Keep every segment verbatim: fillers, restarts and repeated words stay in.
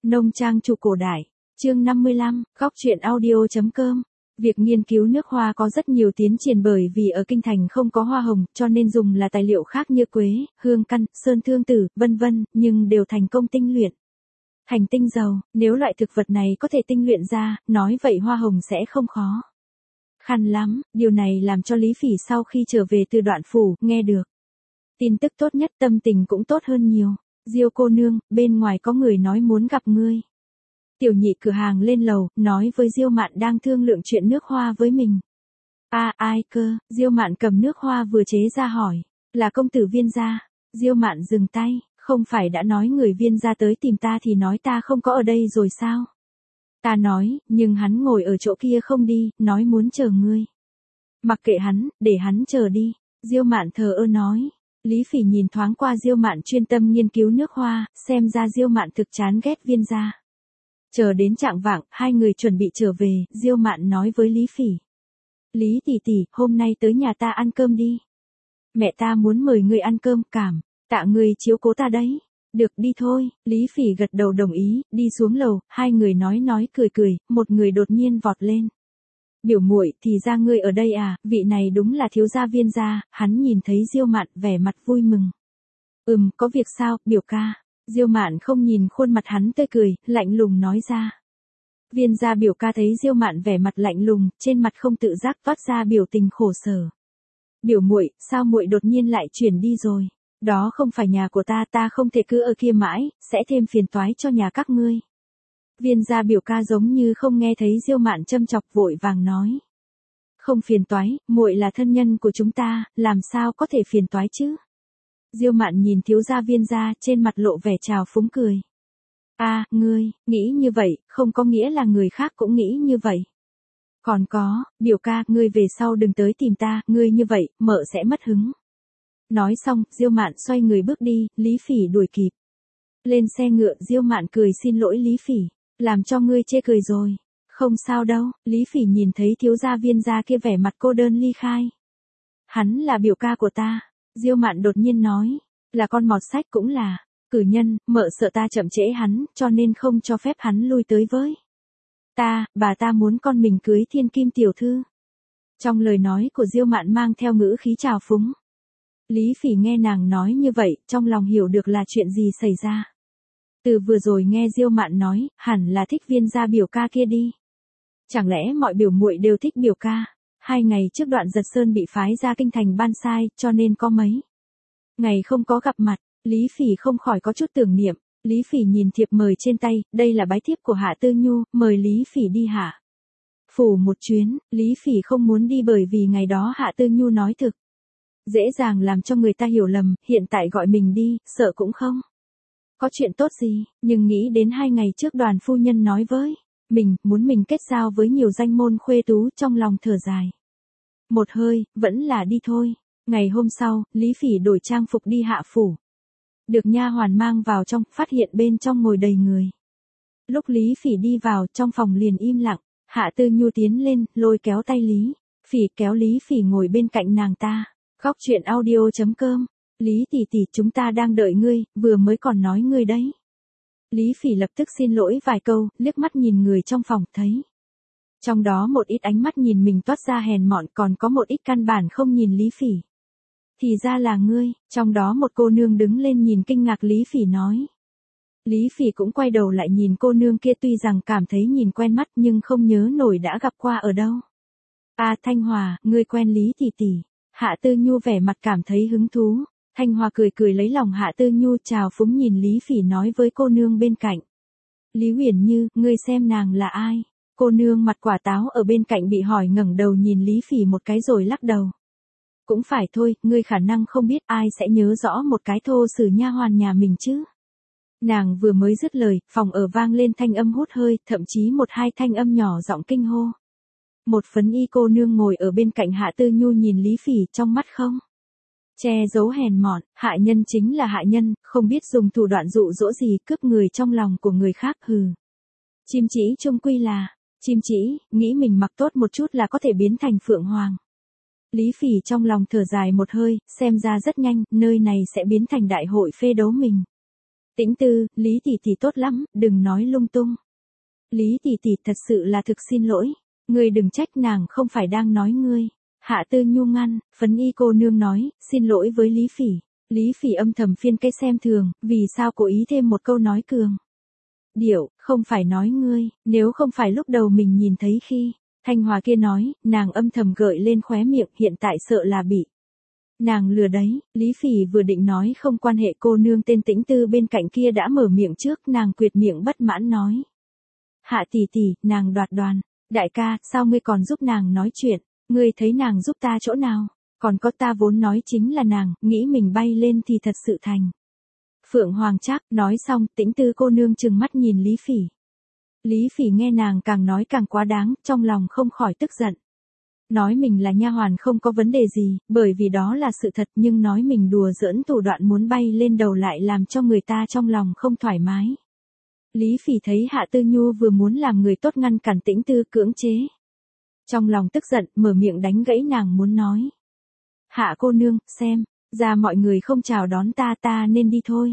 Nông trang chủ cổ đại, chương năm mươi lăm, góc truyện audio.com. Việc nghiên cứu nước hoa có rất nhiều tiến triển bởi vì ở kinh thành không có hoa hồng, cho nên dùng là tài liệu khác như quế, hương căn, sơn thương tử, vân vân, nhưng đều thành công tinh luyện. Thành tinh dầu, nếu loại thực vật này có thể tinh luyện ra, nói vậy hoa hồng sẽ không khó khăn lắm, điều này làm cho Lý Phỉ sau khi trở về từ Đoạn Phủ, nghe được tin tức tốt nhất, tâm tình cũng tốt hơn nhiều. Diêu cô nương, bên ngoài có người nói muốn gặp ngươi. Tiểu nhị cửa hàng lên lầu, nói với Diêu Mạn đang thương lượng chuyện nước hoa với mình. A à, ai cơ? Diêu Mạn cầm nước hoa vừa chế ra hỏi, là công tử Viên gia. Diêu Mạn dừng tay, không phải đã nói người Viên gia tới tìm ta thì nói ta không có ở đây rồi sao? Ta nói, nhưng hắn ngồi ở chỗ kia không đi, nói muốn chờ ngươi. Mặc kệ hắn, để hắn chờ đi. Diêu Mạn thờ ơ nói. Lý Phỉ nhìn thoáng qua Diêu Mạn chuyên tâm nghiên cứu nước hoa, xem ra Diêu Mạn thực chán ghét Viên gia. Chờ đến trạng vạng, hai người chuẩn bị trở về, Diêu Mạn nói với Lý Phỉ. Lý tỷ tỷ, hôm nay tới nhà ta ăn cơm đi. Mẹ ta muốn mời ngươi ăn cơm, cảm tạ ngươi chiếu cố ta đấy. Được, đi thôi. Lý Phỉ gật đầu đồng ý, đi xuống lầu, hai người nói nói cười cười, một người đột nhiên vọt lên. Biểu muội, thì ra ngươi ở đây à, vị này đúng là thiếu gia Viên gia. Hắn nhìn thấy Diêu Mạn vẻ mặt vui mừng. Ừm, có việc sao, biểu ca? Diêu Mạn không nhìn khuôn mặt hắn tươi cười, lạnh lùng nói ra. Viên gia biểu ca thấy Diêu Mạn vẻ mặt lạnh lùng, trên mặt không tự giác toát ra biểu tình khổ sở. Biểu muội, sao muội đột nhiên lại chuyển đi rồi? Đó không phải nhà của ta, ta không thể cứ ở kia mãi, sẽ thêm phiền toái cho nhà các ngươi. Viên gia biểu ca giống như không nghe thấy Diêu Mạn châm chọc, vội vàng nói. Không phiền toái, muội là thân nhân của chúng ta, làm sao có thể phiền toái chứ? Diêu Mạn nhìn thiếu gia Viên gia, trên mặt lộ vẻ trào phúng cười. A, à, ngươi, nghĩ như vậy, không có nghĩa là người khác cũng nghĩ như vậy. Còn có, biểu ca, ngươi về sau đừng tới tìm ta, ngươi như vậy, mợ sẽ mất hứng. Nói xong, Diêu Mạn xoay người bước đi, Lý Phỉ đuổi kịp. Lên xe ngựa, Diêu Mạn cười xin lỗi Lý Phỉ, làm cho ngươi chê cười rồi. Không sao đâu, Lý Phỉ nhìn thấy thiếu gia Viên gia kia vẻ mặt cô đơn ly khai. Hắn là biểu ca của ta. Diêu Mạn đột nhiên nói, là con mọt sách cũng là, cử nhân, mợ sợ ta chậm trễ hắn, cho nên không cho phép hắn lui tới với ta, bà ta muốn con mình cưới thiên kim tiểu thư. Trong lời nói của Diêu Mạn mang theo ngữ khí trào phúng. Lý Phỉ nghe nàng nói như vậy, trong lòng hiểu được là chuyện gì xảy ra. Từ vừa rồi nghe Diêu Mạn nói, hẳn là thích Viên gia biểu ca kia đi. Chẳng lẽ mọi biểu muội đều thích biểu ca? Hai ngày trước Đoạn Giật Sơn bị phái ra kinh thành ban sai, cho nên có mấy ngày không có gặp mặt, Lý Phỉ không khỏi có chút tưởng niệm. Lý Phỉ nhìn thiệp mời trên tay, đây là bái thiếp của Hạ Tư Nhu, mời Lý Phỉ đi Hạ phủ một chuyến. Lý Phỉ không muốn đi bởi vì ngày đó Hạ Tư Nhu nói thực dễ dàng làm cho người ta hiểu lầm, hiện tại gọi mình đi, sợ cũng không có chuyện tốt gì, nhưng nghĩ đến hai ngày trước Đoàn phu nhân nói với mình, muốn mình kết giao với nhiều danh môn khuê tú, trong lòng thở dài. Một hơi, vẫn là đi thôi. Ngày hôm sau, Lý Phỉ đổi trang phục đi Hạ phủ. Được nha hoàn mang vào trong, phát hiện bên trong ngồi đầy người. Lúc Lý Phỉ đi vào, trong phòng liền im lặng, Hạ Tư Nhu tiến lên, lôi kéo tay Lý Phỉ, kéo Lý Phỉ ngồi bên cạnh nàng ta. Góc truyện audio.com. Lý tỷ tỷ, chúng ta đang đợi ngươi, vừa mới còn nói ngươi đấy. Lý Phỉ lập tức xin lỗi vài câu, liếc mắt nhìn người trong phòng, thấy trong đó một ít ánh mắt nhìn mình toát ra hèn mọn, còn có một ít căn bản không nhìn Lý Phỉ. Thì ra là ngươi, trong đó một cô nương đứng lên nhìn kinh ngạc Lý Phỉ nói. Lý Phỉ cũng quay đầu lại nhìn cô nương kia, tuy rằng cảm thấy nhìn quen mắt nhưng không nhớ nổi đã gặp qua ở đâu. À, Thanh Hòa, ngươi quen Lý tỷ tỷ. Hạ Tư Nhu vẻ mặt cảm thấy hứng thú. Thanh Hòa cười cười lấy lòng Hạ Tư Nhu, chào phúng nhìn Lý Phỉ nói với cô nương bên cạnh. Lý Uyển Như, ngươi xem nàng là ai? Cô nương mặt quả táo ở bên cạnh bị hỏi ngẩng đầu nhìn Lý Phỉ một cái rồi lắc đầu. Cũng phải thôi, ngươi khả năng không biết, ai sẽ nhớ rõ một cái thô sử nha hoàn nhà mình chứ. Nàng vừa mới dứt lời, phòng ở vang lên thanh âm hút hơi, thậm chí một hai thanh âm nhỏ giọng kinh hô. Một phấn y cô nương ngồi ở bên cạnh Hạ Tư Nhu nhìn Lý Phỉ, trong mắt không che giấu hèn mọn. Hạ nhân chính là hạ nhân, không biết dùng thủ đoạn dụ dỗ gì, cướp người trong lòng của người khác, hừ. Chim chỉ chung quy là chim chỉ, nghĩ mình mặc tốt một chút là có thể biến thành phượng hoàng. Lý Phỉ trong lòng thở dài một hơi, xem ra rất nhanh, nơi này sẽ biến thành đại hội phê đấu mình. Tĩnh Tư, Lý tỷ tỷ tốt lắm, đừng nói lung tung. Lý tỷ tỷ thật sự là thực xin lỗi, ngươi đừng trách, nàng không phải đang nói ngươi. Hạ Tư Nhu ngăn, Phấn Y cô nương nói, xin lỗi với Lý Phỉ. Lý Phỉ âm thầm phiên cái xem thường, vì sao cố ý thêm một câu nói cường điệu, không phải nói ngươi, nếu không phải lúc đầu mình nhìn thấy khi Thanh Hòa kia nói, nàng âm thầm gợi lên khóe miệng, hiện tại sợ là bị nàng lừa đấy. Lý Phỉ vừa định nói không quan hệ, cô nương tên Tĩnh Tư bên cạnh kia đã mở miệng trước, nàng quyệt miệng bất mãn nói. Hạ tỷ tỷ, nàng đoạt đoàn, đại ca, sao ngươi còn giúp nàng nói chuyện, ngươi thấy nàng giúp ta chỗ nào, còn có ta vốn nói chính là nàng, nghĩ mình bay lên thì thật sự thành Phượng Hoàng Trác. Nói xong, Tĩnh Tư cô nương trừng mắt nhìn Lý Phỉ. Lý Phỉ nghe nàng càng nói càng quá đáng, trong lòng không khỏi tức giận. Nói mình là nha hoàn không có vấn đề gì, bởi vì đó là sự thật, nhưng nói mình đùa giỡn thủ đoạn muốn bay lên đầu lại làm cho người ta trong lòng không thoải mái. Lý Phỉ thấy Hạ Tư Nhu vừa muốn làm người tốt ngăn cản Tĩnh Tư cưỡng chế. Trong lòng tức giận, mở miệng đánh gãy nàng muốn nói. Hạ cô nương, xem, ra mọi người không chào đón ta, ta nên đi thôi.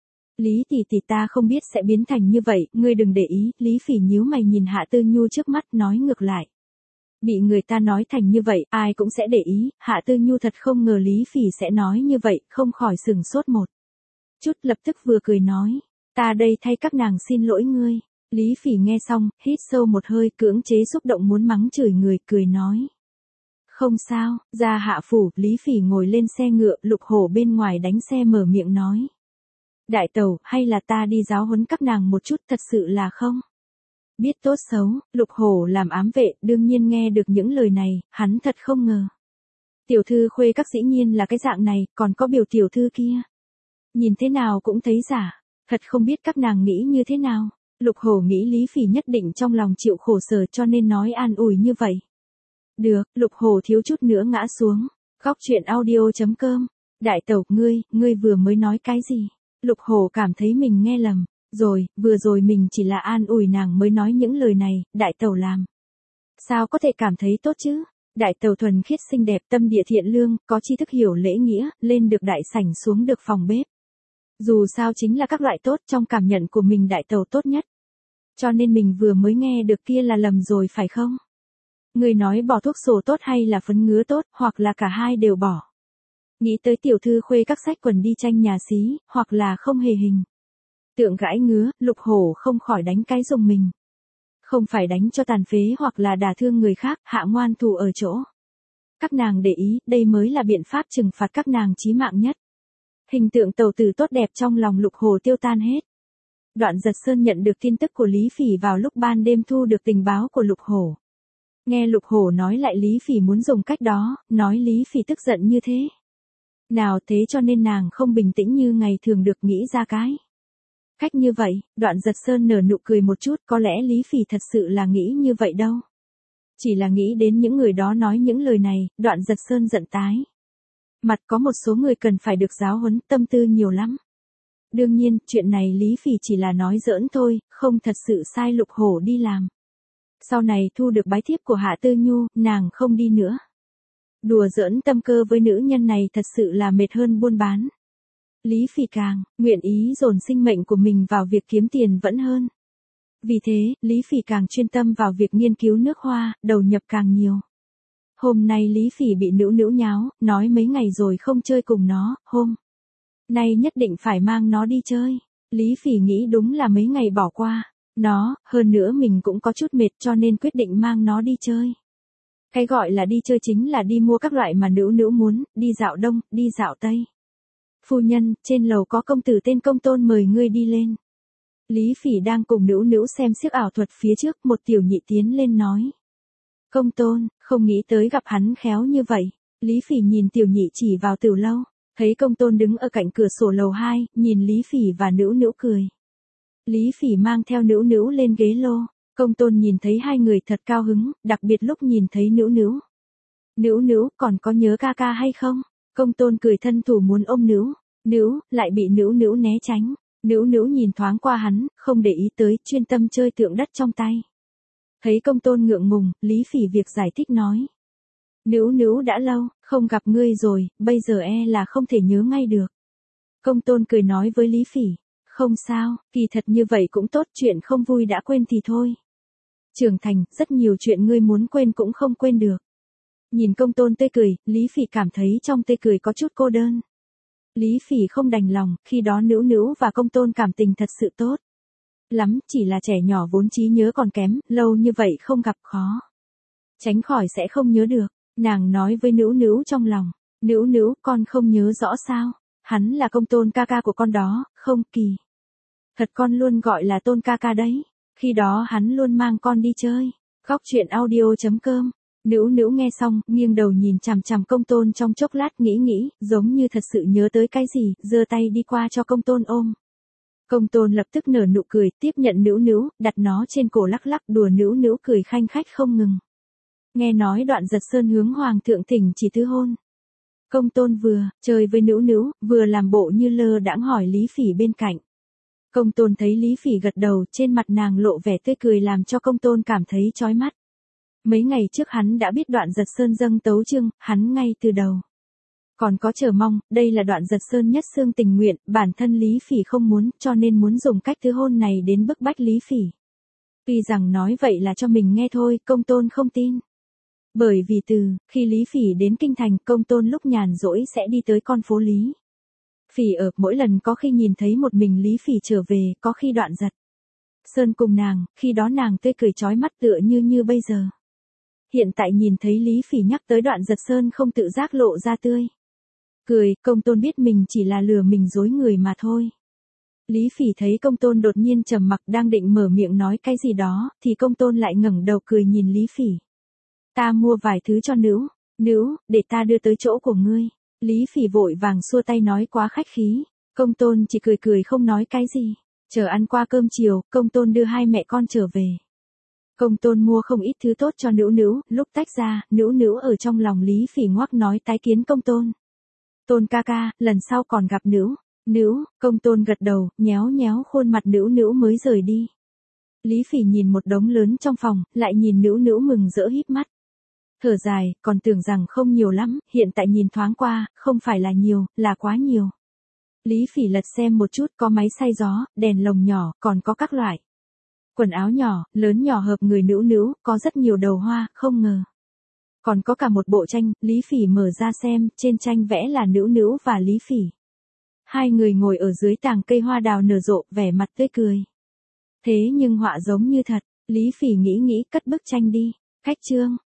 Lý tỷ tỷ, ta không biết sẽ biến thành như vậy, ngươi đừng để ý. Lý Phỉ nhíu mày nhìn Hạ Tư Nhu trước mắt, nói ngược lại. Bị người ta nói thành như vậy, ai cũng sẽ để ý. Hạ Tư Nhu thật không ngờ Lý Phỉ sẽ nói như vậy, không khỏi sừng sốt một chút, lập tức vừa cười nói. Ta đây thay các nàng xin lỗi ngươi. Lý Phỉ nghe xong, hít sâu một hơi, cưỡng chế xúc động muốn mắng chửi người, cười nói. Không sao, ra Hạ phủ. Lý Phỉ ngồi lên xe ngựa, Lục Hổ bên ngoài đánh xe mở miệng nói. Đại tẩu, hay là ta đi giáo huấn các nàng một chút, thật sự là không biết tốt xấu. Lục Hổ làm ám vệ, đương nhiên nghe được những lời này, hắn thật không ngờ. Tiểu thư khuê các dĩ nhiên là cái dạng này, còn có biểu tiểu thư kia. Nhìn thế nào cũng thấy giả, thật không biết các nàng nghĩ như thế nào. Lục Hổ nghĩ Lý Phỉ nhất định trong lòng chịu khổ sở cho nên nói an ủi như vậy. Được, Lục Hổ thiếu chút nữa ngã xuống. Góc truyện audio chấm com. Đại tẩu, ngươi, ngươi vừa mới nói cái gì? Lục Hổ cảm thấy mình nghe lầm. Rồi, vừa rồi mình chỉ là an ủi nàng mới nói những lời này, đại tẩu làm. Sao có thể cảm thấy tốt chứ? Đại tẩu thuần khiết xinh đẹp, tâm địa thiện lương, có tri thức hiểu lễ nghĩa, lên được đại sảnh xuống được phòng bếp. Dù sao chính là các loại tốt, trong cảm nhận của mình đại tẩu tốt nhất. Cho nên mình vừa mới nghe được kia là lầm rồi phải không? Người nói bỏ thuốc sổ tốt hay là phấn ngứa tốt, hoặc là cả hai đều bỏ. Nghĩ tới tiểu thư khuê các sách quần đi tranh nhà xí, hoặc là không hề hình tượng gãi ngứa, Lục Hổ không khỏi đánh cái dùng mình. Không phải đánh cho tàn phế hoặc là đả thương người khác, hạ ngoan thủ ở chỗ. Các nàng để ý, đây mới là biện pháp trừng phạt các nàng chí mạng nhất. Hình tượng tẩu tử tốt đẹp trong lòng Lục Hổ tiêu tan hết. Đoạn Giật Sơn nhận được tin tức của Lý Phỉ vào lúc ban đêm, thu được tình báo của Lục Hổ. Nghe Lục Hổ nói lại Lý Phỉ muốn dùng cách đó, nói Lý Phỉ tức giận như thế. Nào thế cho nên nàng không bình tĩnh như ngày thường được nghĩ ra cái cách như vậy. Đoạn Giật Sơn nở nụ cười một chút, có lẽ Lý Phỉ thật sự là nghĩ như vậy đâu. Chỉ là nghĩ đến những người đó nói những lời này, Đoạn Giật Sơn giận tái mặt, có một số người cần phải được giáo huấn, tâm tư nhiều lắm. Đương nhiên, chuyện này Lý Phỉ chỉ là nói giỡn thôi, không thật sự sai Lục Hổ đi làm. Sau này thu được bái thiếp của Hạ Tư Nhu, nàng không đi nữa. Đùa giỡn tâm cơ với nữ nhân này thật sự là mệt hơn buôn bán. Lý Phỉ càng nguyện ý dồn sinh mệnh của mình vào việc kiếm tiền vẫn hơn. Vì thế, Lý Phỉ càng chuyên tâm vào việc nghiên cứu nước hoa, đầu nhập càng nhiều. Hôm nay Lý Phỉ bị Nữu Nữu nháo, nói mấy ngày rồi không chơi cùng nó, hôm nay nhất định phải mang nó đi chơi. Lý Phỉ nghĩ đúng là mấy ngày bỏ qua nó, hơn nữa mình cũng có chút mệt cho nên quyết định mang nó đi chơi. Cái gọi là đi chơi chính là đi mua các loại mà Nữu Nữu muốn, đi dạo Đông, đi dạo Tây. Phu nhân, trên lầu có công tử tên Công Tôn mời ngươi đi lên. Lý Phỉ đang cùng Nữu Nữu xem xiếc ảo thuật phía trước, một tiểu nhị tiến lên nói. Công Tôn, không nghĩ tới gặp hắn khéo như vậy. Lý Phỉ nhìn tiểu nhị chỉ vào Tử lâu, thấy Công Tôn đứng ở cạnh cửa sổ lầu hai, nhìn Lý Phỉ và Nữu Nữu cười. Lý Phỉ mang theo Nữu Nữu lên ghế lô, Công Tôn nhìn thấy hai người thật cao hứng, đặc biệt lúc nhìn thấy Nữu Nữu. Nữu Nữu, còn có nhớ ca ca hay không? Công Tôn cười thân thủ muốn ôm Nữu Nữu, lại bị Nữu Nữu né tránh. Nữu Nữu nhìn thoáng qua hắn, không để ý tới, chuyên tâm chơi tượng đất trong tay. Thấy Công Tôn ngượng ngùng, Lý Phỉ việc giải thích nói. Nữu Nữu đã lâu không gặp ngươi rồi, bây giờ e là không thể nhớ ngay được. Công Tôn cười nói với Lý Phỉ. Không sao, kỳ thật như vậy cũng tốt, chuyện không vui đã quên thì thôi. Trưởng thành, rất nhiều chuyện ngươi muốn quên cũng không quên được. Nhìn Công Tôn tươi cười, Lý Phỉ cảm thấy trong tươi cười có chút cô đơn. Lý Phỉ không đành lòng, khi đó Nữu Nữu và Công Tôn cảm tình thật sự tốt lắm, chỉ là trẻ nhỏ vốn trí nhớ còn kém, lâu như vậy không gặp khó tránh khỏi sẽ không nhớ được. Nàng nói với Nữu Nữu trong lòng, Nữu Nữu, con không nhớ rõ sao? Hắn là Công Tôn ca ca của con đó, không, kỳ thật con luôn gọi là Tôn ca ca đấy. Khi đó hắn luôn mang con đi chơi. Góc truyện audio.com. Nữu Nữu nghe xong, nghiêng đầu nhìn chằm chằm Công Tôn trong chốc lát, nghĩ nghĩ, giống như thật sự nhớ tới cái gì, giơ tay đi qua cho Công Tôn ôm. Công Tôn lập tức nở nụ cười, tiếp nhận Nữu Nữu, đặt nó trên cổ lắc lắc đùa. Nữu Nữu cười khanh khách không ngừng. Nghe nói Đoạn Giật Sơn hướng hoàng thượng thỉnh chỉ tứ hôn. Công Tôn vừa chơi với Nữu Nữu, vừa làm bộ như lơ đãng hỏi Lý Phỉ bên cạnh. Công Tôn thấy Lý Phỉ gật đầu, trên mặt nàng lộ vẻ tươi cười làm cho Công Tôn cảm thấy chói mắt. Mấy ngày trước hắn đã biết Đoạn Giật Sơn dâng tấu chương, hắn ngay từ đầu còn có chờ mong, đây là Đoạn Giật Sơn nhất xương tình nguyện, bản thân Lý Phỉ không muốn, cho nên muốn dùng cách tứ hôn này đến bức bách Lý Phỉ. Tuy rằng nói vậy là cho mình nghe thôi, Công Tôn không tin. Bởi vì từ khi Lý Phỉ đến kinh thành, Công Tôn lúc nhàn rỗi sẽ đi tới con phố Lý Phỉ ở, mỗi lần có khi nhìn thấy một mình Lý Phỉ trở về, có khi Đoạn Giật Sơn cùng nàng, khi đó nàng tươi cười chói mắt tựa như như bây giờ. Hiện tại nhìn thấy Lý Phỉ nhắc tới Đoạn Giật Sơn không tự giác lộ ra tươi cười, Công Tôn biết mình chỉ là lừa mình dối người mà thôi. Lý Phỉ thấy Công Tôn đột nhiên trầm mặc, đang định mở miệng nói cái gì đó, thì Công Tôn lại ngẩng đầu cười nhìn Lý Phỉ. Ta mua vài thứ cho Nữu, Nữu, để ta đưa tới chỗ của ngươi. Lý Phỉ vội vàng xua tay nói quá khách khí. Công Tôn chỉ cười cười không nói cái gì. Chờ ăn qua cơm chiều, Công Tôn đưa hai mẹ con trở về. Công Tôn mua không ít thứ tốt cho Nữu Nữu, lúc tách ra, Nữu Nữu ở trong lòng Lý Phỉ ngoắc nói tái kiến Công Tôn. Tôn ca ca, lần sau còn gặp Nữu. Nữu, Công Tôn gật đầu, nhéo nhéo khuôn mặt Nữu Nữu mới rời đi. Lý Phỉ nhìn một đống lớn trong phòng, lại nhìn Nữu Nữu mừng rỡ híp mắt. Thở dài, còn tưởng rằng không nhiều lắm, hiện tại nhìn thoáng qua, không phải là nhiều, là quá nhiều. Lý Phỉ lật xem một chút, có máy xay gió, đèn lồng nhỏ, còn có các loại quần áo nhỏ, lớn nhỏ hợp người Nữu Nữu, có rất nhiều đầu hoa, không ngờ còn có cả một bộ tranh. Lý Phỉ mở ra xem, trên tranh vẽ là Nữu Nữu và Lý Phỉ. Hai người ngồi ở dưới tàng cây hoa đào nở rộ, vẻ mặt tươi cười. Thế nhưng họa giống như thật, Lý Phỉ nghĩ nghĩ cất bức tranh đi. Khách trương.